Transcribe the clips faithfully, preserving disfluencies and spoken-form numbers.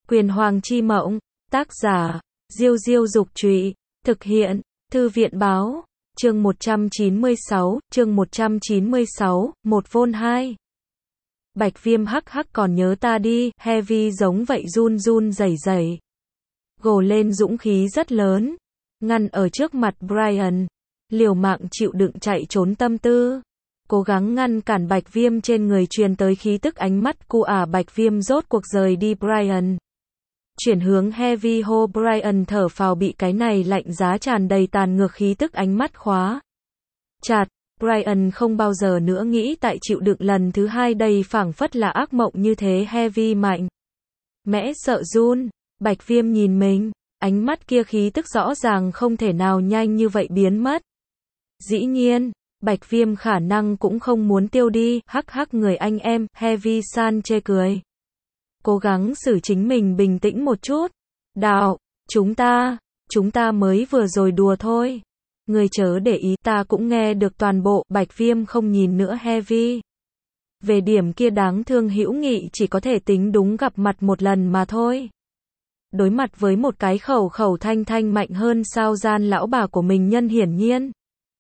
Quyền Hoàng chi mộng, tác giả, Diêu Diêu Dục Trụy, thực hiện, Thư viện Báo, chương một trăm chín mươi sáu, chương một trăm chín mươi sáu, một vôn hai. Bạch Viêm hắc hắc còn nhớ ta đi, Heavy giống vậy run run rẩy rẩy. Gồ lên dũng khí rất lớn, ngăn ở trước mặt Brian, liều mạng chịu đựng chạy trốn tâm tư. Cố gắng ngăn cản Bạch Viêm trên người truyền tới khí tức ánh mắt cu ả. Bạch Viêm rốt cuộc rời đi Brian. Chuyển hướng Heavy hô Brian thở phào bị cái này lạnh giá tràn đầy tàn ngược khí tức ánh mắt khóa chặt. Brian không bao giờ nữa nghĩ tại chịu đựng lần thứ hai đây phảng phất là ác mộng như thế. Heavy mạnh mẽ sợ run. Bạch Viêm nhìn mình, ánh mắt kia khí tức rõ ràng không thể nào nhanh như vậy biến mất. Dĩ nhiên, Bạch Viêm khả năng cũng không muốn tiêu đi, hắc hắc người anh em, Heavy san chê cười. Cố gắng xử chính mình bình tĩnh một chút. Đạo, chúng ta, chúng ta mới vừa rồi đùa thôi. Người chớ để ý, ta cũng nghe được toàn bộ. Bạch Viêm không nhìn nữa Heavy. Về điểm kia đáng thương hữu nghị chỉ có thể tính đúng gặp mặt một lần mà thôi. Đối mặt với một cái khẩu khẩu thanh thanh mạnh hơn sao gian lão bà của mình nhân hiển nhiên.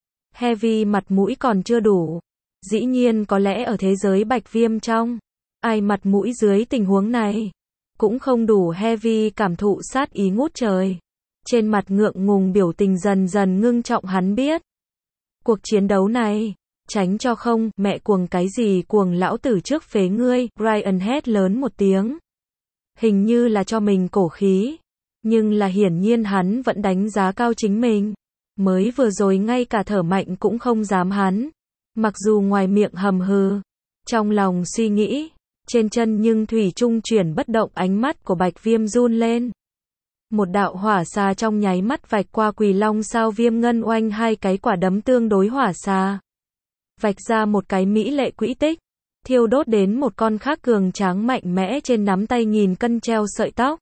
Heavy mặt mũi còn chưa đủ. Dĩ nhiên có lẽ ở thế giới Bạch Viêm trong, ai mặt mũi dưới tình huống này cũng không đủ. Heavy cảm thụ sát ý ngút trời. Trên mặt ngượng ngùng biểu tình dần dần ngưng trọng, hắn biết. Cuộc chiến đấu này, tránh cho không, mẹ cuồng cái gì cuồng lão tử trước phế ngươi. Brian hét lớn một tiếng. Hình như là cho mình cổ khí. Nhưng là hiển nhiên hắn vẫn đánh giá cao chính mình. Mới vừa rồi ngay cả thở mạnh cũng không dám hắn. Mặc dù ngoài miệng hầm hừ, trong lòng suy nghĩ, trên chân nhưng thủy chung chuyển bất động. Ánh mắt của Bạch Viêm run lên. Một đạo hỏa xà trong nháy mắt vạch qua Quỳ Long sao Viêm ngân oanh, hai cái quả đấm tương đối hỏa xà vạch ra một cái mỹ lệ quỹ tích, thiêu đốt đến một con khác cường tráng mạnh mẽ trên nắm tay nghìn cân treo sợi tóc.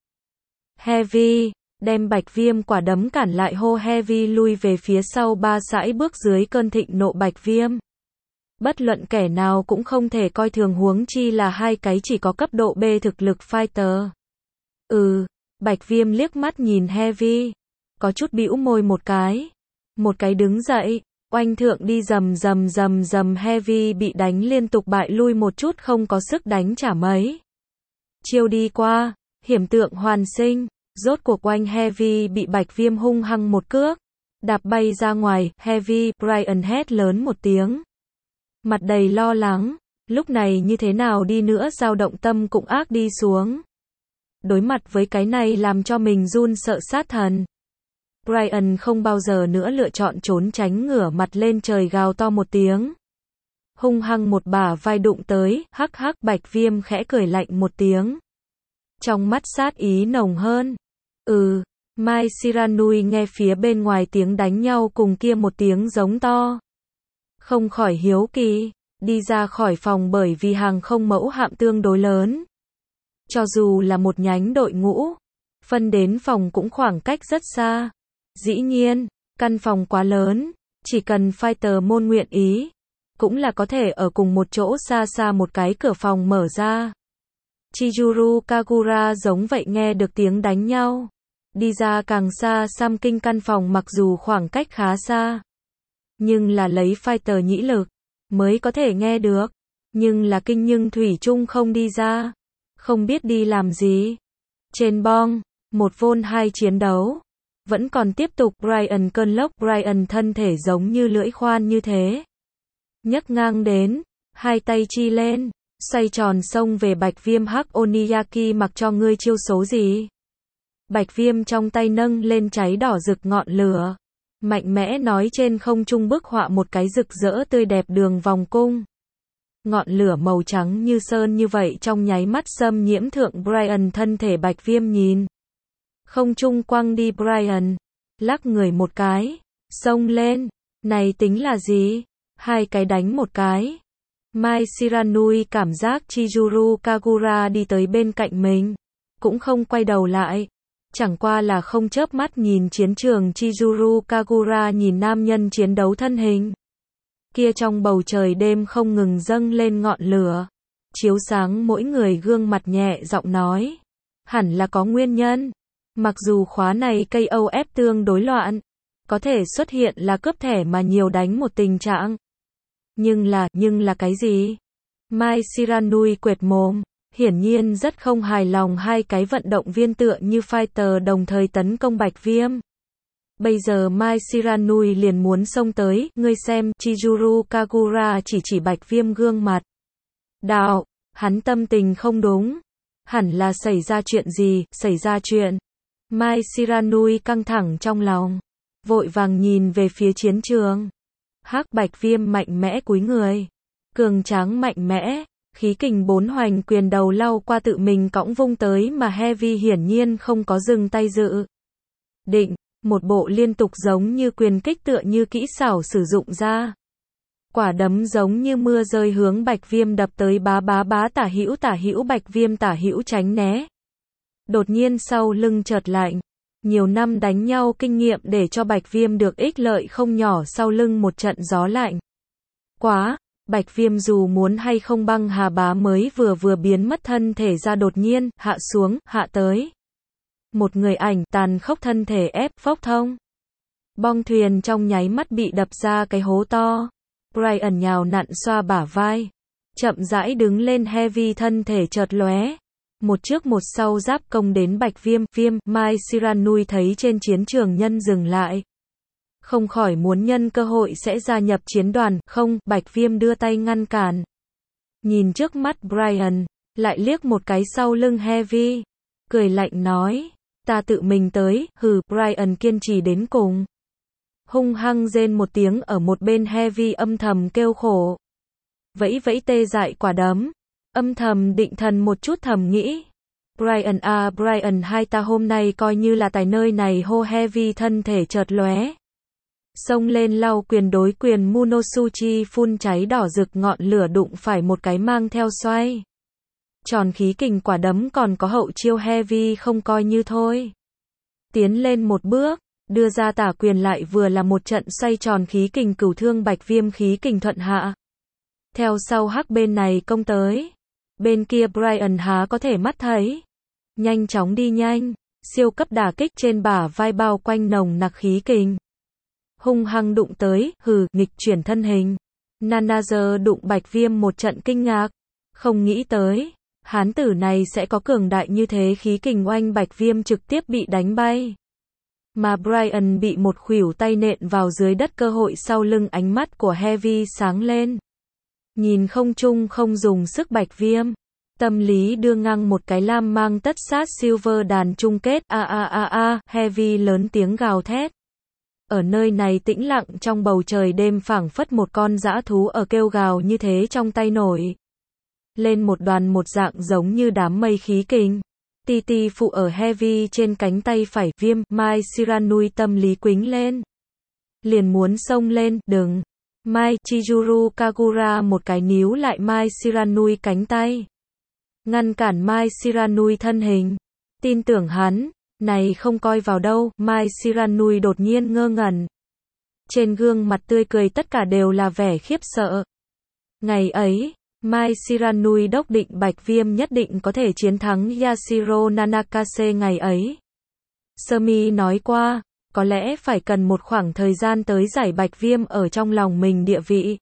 Heavy đem Bạch Viêm quả đấm cản lại, hô Heavy lui về phía sau ba sải bước. Dưới cơn thịnh nộ Bạch Viêm, bất luận kẻ nào cũng không thể coi thường, huống chi là hai cái chỉ có cấp độ B thực lực fighter. Ừ, Bạch Viêm liếc mắt nhìn Heavy, có chút bĩu môi một cái. Một cái đứng dậy, oanh thượng đi rầm rầm rầm rầm. Heavy bị đánh liên tục bại lui một chút, không có sức đánh trả mấy chiêu đi qua, hiểm tượng hoàn sinh. Rốt cuộc oanh Heavy bị Bạch Viêm hung hăng một cước đạp bay ra ngoài. Heavy, Brian hét lớn một tiếng, mặt đầy lo lắng. Lúc này như thế nào đi nữa dao động tâm cũng ác đi xuống. Đối mặt với cái này làm cho mình run sợ sát thần, Brian không bao giờ nữa lựa chọn trốn tránh, ngửa mặt lên trời gào to một tiếng, hung hăng một bả vai đụng tới. Hắc hắc. Bạch Viêm khẽ cười lạnh một tiếng, trong mắt sát ý nồng hơn. Ừ, Mai Siranui nghe phía bên ngoài tiếng đánh nhau cùng kia một tiếng giống to, không khỏi hiếu kỳ, đi ra khỏi phòng bởi vì hàng không mẫu hạm tương đối lớn. Cho dù là một nhánh đội ngũ, phân đến phòng cũng khoảng cách rất xa. Dĩ nhiên, căn phòng quá lớn, chỉ cần fighter môn nguyện ý, cũng là có thể ở cùng một chỗ. Xa xa một cái cửa phòng mở ra. Chizuru Kagura giống vậy nghe được tiếng đánh nhau. Đi ra càng xa Sam Kinh. Căn phòng mặc dù khoảng cách khá xa, nhưng là lấy fighter nhĩ lực mới có thể nghe được. Nhưng là kinh nhưng thủy chung không đi ra. Không biết đi làm gì. Trên bong, một vôn hai chiến đấu vẫn còn tiếp tục. Brian cơn lốc. Brian thân thể giống như lưỡi khoan như thế, nhấc ngang đến, hai tay chi lên, xoay tròn xông về Bạch Viêm. Hắc Oniyaki, mặc cho ngươi chiêu số gì? Bạch Viêm trong tay nâng lên cháy đỏ rực ngọn lửa, mạnh mẽ nói, trên không trung bức họa một cái rực rỡ tươi đẹp đường vòng cung. Ngọn lửa màu trắng như sơn như vậy trong nháy mắt xâm nhiễm thượng Brian thân thể. Bạch Viêm nhìn không trung quăng đi. Brian lắc người một cái, xông lên. Này tính là gì? Hai cái đánh một cái. Mai Siranui cảm giác Chizuru Kagura đi tới bên cạnh mình, cũng không quay đầu lại, chẳng qua là không chớp mắt nhìn chiến trường. Chizuru Kagura nhìn nam nhân chiến đấu thân hình kia trong bầu trời đêm không ngừng dâng lên ngọn lửa, chiếu sáng mỗi người gương mặt, nhẹ giọng nói, hẳn là có nguyên nhân. Mặc dù khóa này ca o ép tương đối loạn, có thể xuất hiện là cướp thẻ mà nhiều đánh một tình trạng. Nhưng là, nhưng là cái gì? Mai Shiranui quệt mồm, hiển nhiên rất không hài lòng hai cái vận động viên tựa như fighter đồng thời tấn công Bạch Viêm. Bây giờ Mai Shiranui liền muốn xông tới, ngươi xem, Chizuru Kagura chỉ chỉ Bạch Viêm gương mặt. Đạo, hắn tâm tình không đúng. Hẳn là xảy ra chuyện gì, xảy ra chuyện. Mai Shiranui căng thẳng trong lòng, vội vàng nhìn về phía chiến trường. Hắc Bạch Viêm mạnh mẽ cúi người, cường tráng mạnh mẽ, khí kình bốn hoành quyền đầu lau qua tự mình cõng vung tới mà Heavy hiển nhiên không có dừng tay dự định, một bộ liên tục giống như quyền kích tựa như kỹ xảo sử dụng ra. Quả đấm giống như mưa rơi hướng Bạch Viêm đập tới bá bá bá tả hữu tả hữu Bạch Viêm tả hữu tránh né. Đột nhiên sau lưng chợt lạnh. Nhiều năm đánh nhau kinh nghiệm để cho Bạch Viêm được ích lợi không nhỏ sau lưng một trận gió lạnh. Quá, Bạch Viêm dù muốn hay không băng hà bá mới vừa vừa biến mất thân thể ra đột nhiên, hạ xuống, hạ tới. Một người ảnh tàn khốc thân thể ép phốc thông. Bong thuyền trong nháy mắt bị đập ra cái hố to. Brian nhào nặn xoa bả vai. Chậm rãi đứng lên Heavy thân thể chợt lóe. Một trước một sau giáp công đến Bạch Viêm, Viêm, Mai Shiranui thấy trên chiến trường nhân dừng lại. Không khỏi muốn nhân cơ hội sẽ gia nhập chiến đoàn, không, Bạch Viêm đưa tay ngăn cản. Nhìn trước mắt Brian, lại liếc một cái sau lưng Heavy. Cười lạnh nói, ta tự mình tới, hừ, Brian kiên trì đến cùng. Hung hăng rên một tiếng ở một bên Heavy âm thầm kêu khổ. Vẫy vẫy tê dại quả đấm. Âm thầm định thần một chút thầm nghĩ. Brian à Brian hai ta hôm nay coi như là tài nơi này hô Heavy thân thể chợt lóe. Xông lên lau quyền đối quyền Munosuchi phun cháy đỏ rực ngọn lửa đụng phải một cái mang theo xoay. Tròn khí kình quả đấm còn có hậu chiêu Heavy không coi như thôi. Tiến lên một bước, đưa ra tả quyền lại vừa là một trận xoay tròn khí kình cửu thương Bạch Viêm khí kình thuận hạ. Theo sau Hắc bên này công tới. Bên kia Brian há có thể mắt thấy. Nhanh chóng đi nhanh, siêu cấp đả kích trên bả vai bao quanh nồng nặc khí kình. Hung hăng đụng tới, hừ, nghịch chuyển thân hình. Nanager đụng Bạch Viêm một trận kinh ngạc. Không nghĩ tới, hán tử này sẽ có cường đại như thế khí kình oanh Bạch Viêm trực tiếp bị đánh bay. Mà Brian bị một khuỷu tay nện vào dưới đất cơ hội sau lưng ánh mắt của Heavy sáng lên. Nhìn không chung không dùng sức Bạch Viêm. Tâm lý đưa ngang một cái lam mang tất sát silver đàn chung kết, a a a a, Heavy lớn tiếng gào thét. Ở nơi này tĩnh lặng trong bầu trời đêm phảng phất một con dã thú ở kêu gào như thế trong tay nổi. Lên một đoàn một dạng giống như đám mây khí kình. Ti ti phụ ở Heavy trên cánh tay phải Viêm, Mai Shiranui tâm lý quính lên. Liền muốn xông lên, đừng. Mai, Chizuru Kagura một cái níu lại Mai Shiranui cánh tay. Ngăn cản Mai Shiranui thân hình. Tin tưởng hắn, này không coi vào đâu, Mai Shiranui đột nhiên ngơ ngẩn. Trên gương mặt tươi cười tất cả đều là vẻ khiếp sợ. Ngày ấy, Mai Shiranui đốc định Bạch Viêm nhất định có thể chiến thắng Yashiro Nanakase ngày ấy. Sumi nói qua, có lẽ phải cần một khoảng thời gian tới giải Bạch Viêm ở trong lòng mình địa vị.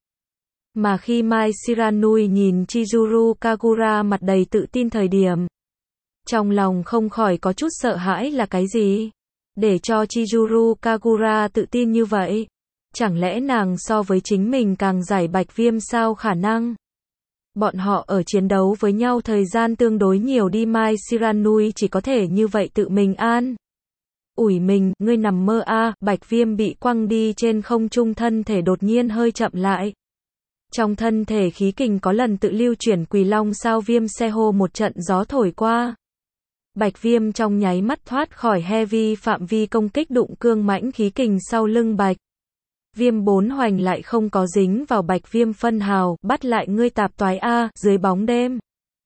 Mà khi Mai Shiranui nhìn Chizuru Kagura mặt đầy tự tin thời điểm, trong lòng không khỏi có chút sợ hãi là cái gì? Để cho Chizuru Kagura tự tin như vậy? Chẳng lẽ nàng so với chính mình càng giải Bạch Viêm sao khả năng? Bọn họ ở chiến đấu với nhau thời gian tương đối nhiều đi Mai Shiranui chỉ có thể như vậy tự mình an. Ủi mình, ngươi nằm mơ a, à, Bạch Viêm bị quăng đi trên không trung thân thể đột nhiên hơi chậm lại. Trong thân thể khí kình có lần tự lưu chuyển Quỳ Long sao Viêm xe hô một trận gió thổi qua. Bạch Viêm trong nháy mắt thoát khỏi Heavy phạm vi công kích đụng cương mãnh khí kình sau lưng Bạch Viêm bốn hoành lại không có dính vào Bạch Viêm phân hào, bắt lại ngươi tạp toái a, dưới bóng đêm.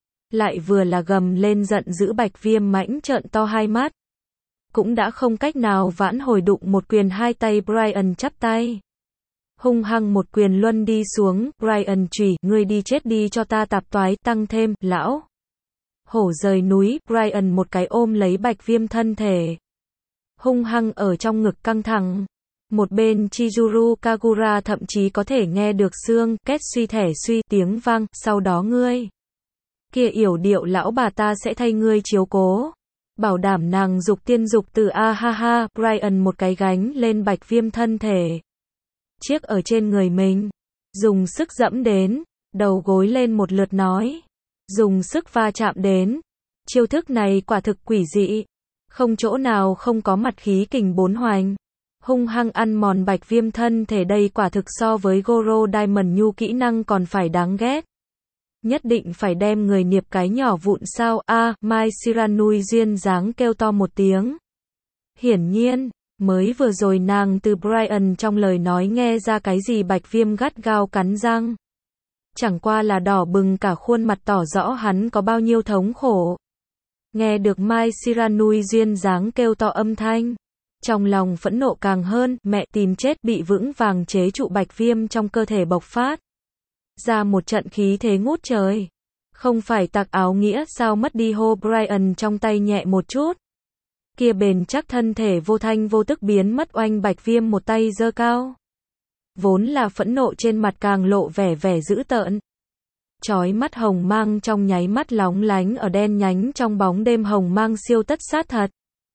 Lại vừa là gầm lên giận dữ Bạch Viêm mãnh trợn to hai mắt. Cũng đã không cách nào vãn hồi đụng một quyền hai tay Brian chắp tay. Hung hăng một quyền luân đi xuống, Brian chửi, ngươi đi chết đi cho ta tạp toái, tăng thêm, lão. Hổ rời núi, Brian một cái ôm lấy Bạch Viêm thân thể. Hung hăng ở trong ngực căng thẳng. Một bên Chizuru Kagura thậm chí có thể nghe được xương két suy thẻ suy tiếng vang, sau đó ngươi. Kia yểu điệu lão bà ta sẽ thay ngươi chiếu cố. Bảo đảm nàng dục tiên dục từ a ha ha, Brian một cái gánh lên Bạch Viêm thân thể. Chiếc ở trên người mình. Dùng sức dẫm đến. Đầu gối lên một lượt nói. Dùng sức va chạm đến. Chiêu thức này quả thực quỷ dị. Không chỗ nào không có mặt khí kình bốn hoành. Hung hăng ăn mòn Bạch Viêm thân thể, đây quả thực so với Goro Diamond Nhu kỹ năng còn phải đáng ghét. Nhất định phải đem người niệp cái nhỏ vụn sao a à, Mai Shiranui duyên dáng kêu to một tiếng. Hiển nhiên, mới vừa rồi nàng từ Brian trong lời nói nghe ra cái gì. Bạch Viêm gắt gao cắn răng. Chẳng qua là đỏ bừng cả khuôn mặt tỏ rõ hắn có bao nhiêu thống khổ. Nghe được Mai Shiranui duyên dáng kêu to âm thanh. Trong lòng phẫn nộ càng hơn, mẹ tìm chết, bị vững vàng chế trụ Bạch Viêm trong cơ thể bộc phát. Ra một trận khí thế ngút trời. Không phải tặc áo nghĩa sao mất đi hô Brian trong tay nhẹ một chút. Kia bền chắc thân thể vô thanh vô tức biến mất oanh Bạch Viêm một tay giơ cao. Vốn là phẫn nộ trên mặt càng lộ vẻ vẻ dữ tợn. Chói mắt hồng mang trong nháy mắt lóng lánh ở đen nhánh trong bóng đêm, hồng mang siêu tất sát thật.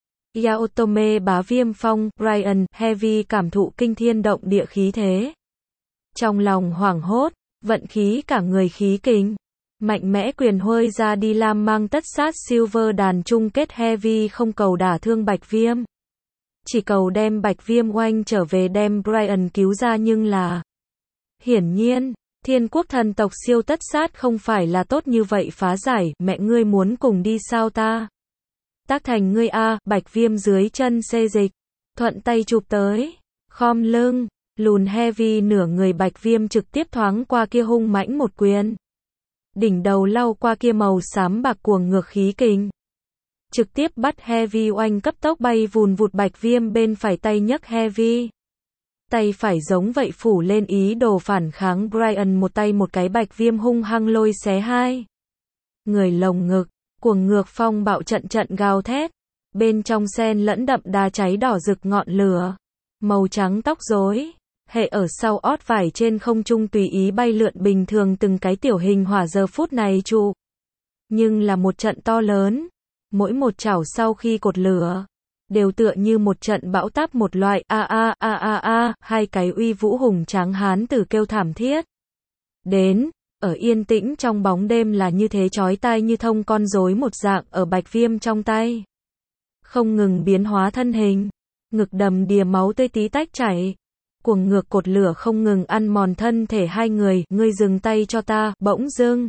Yaotome bá viêm phong, Brian, Heavy cảm thụ kinh thiên động địa khí thế. Trong lòng hoảng hốt, vận khí cả người khí kình. Mạnh mẽ quyền huơi ra đi lam mang tất sát silver đàn chung kết. Heavy không cầu đả thương Bạch Viêm. Chỉ cầu đem Bạch Viêm oanh trở về, đem Brian cứu ra, nhưng là. Hiển nhiên, thiên quốc thần tộc siêu tất sát không phải là tốt như vậy phá giải. Mẹ ngươi muốn cùng đi sao ta? Tác thành ngươi a, Bạch Viêm dưới chân xê dịch, thuận tay chụp tới, khom lưng, lùn Heavy nửa người. Bạch Viêm trực tiếp thoáng qua kia hung mãnh một quyền. Đỉnh đầu lau qua kia màu xám bạc cuồng ngược khí kình. Trực tiếp bắt Heavy oanh cấp tốc bay vùn vụt. Bạch Viêm bên phải tay nhấc Heavy. Tay phải giống vậy phủ lên ý đồ phản kháng Brian, một tay một cái. Bạch Viêm hung hăng lôi xé hai. Người lồng ngực. Cuồng ngược phong bạo trận trận gào thét. Bên trong xen lẫn đậm đà cháy đỏ rực ngọn lửa. Màu trắng tóc rối. Hệ ở sau ót vải trên không trung tùy ý bay lượn, bình thường từng cái tiểu hình hỏa giờ phút này trụ. Nhưng là một trận to lớn. Mỗi một chảo sau khi cột lửa. Đều tựa như một trận bão táp một loại. A a a a a. Hai cái uy vũ hùng tráng hán tử kêu thảm thiết. Đến. Ở yên tĩnh trong bóng đêm là như thế chói tai như thông con rối một dạng ở Bạch Viêm trong tay. Không ngừng biến hóa thân hình. Ngực đầm đìa máu tươi tí tách chảy. Cuồng ngược cột lửa không ngừng ăn mòn thân thể hai người. Ngươi dừng tay cho ta, bỗng dưng.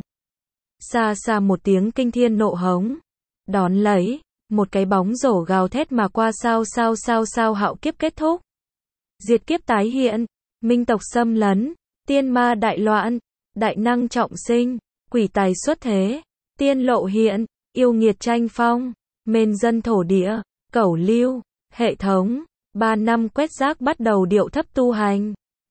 Xa xa một tiếng kinh thiên nộ hống. Đón lấy. Một cái bóng rổ gào thét mà qua. Sao sao sao sao hạo kiếp kết thúc. Diệt kiếp tái hiện. Minh tộc xâm lấn. Tiên ma đại loạn. Đại năng trọng sinh, quỷ tài xuất thế, tiên lộ hiện, yêu nghiệt tranh phong, mên dân thổ địa, cẩu lưu, hệ thống, ba năm quét rác bắt đầu điệu thấp tu hành.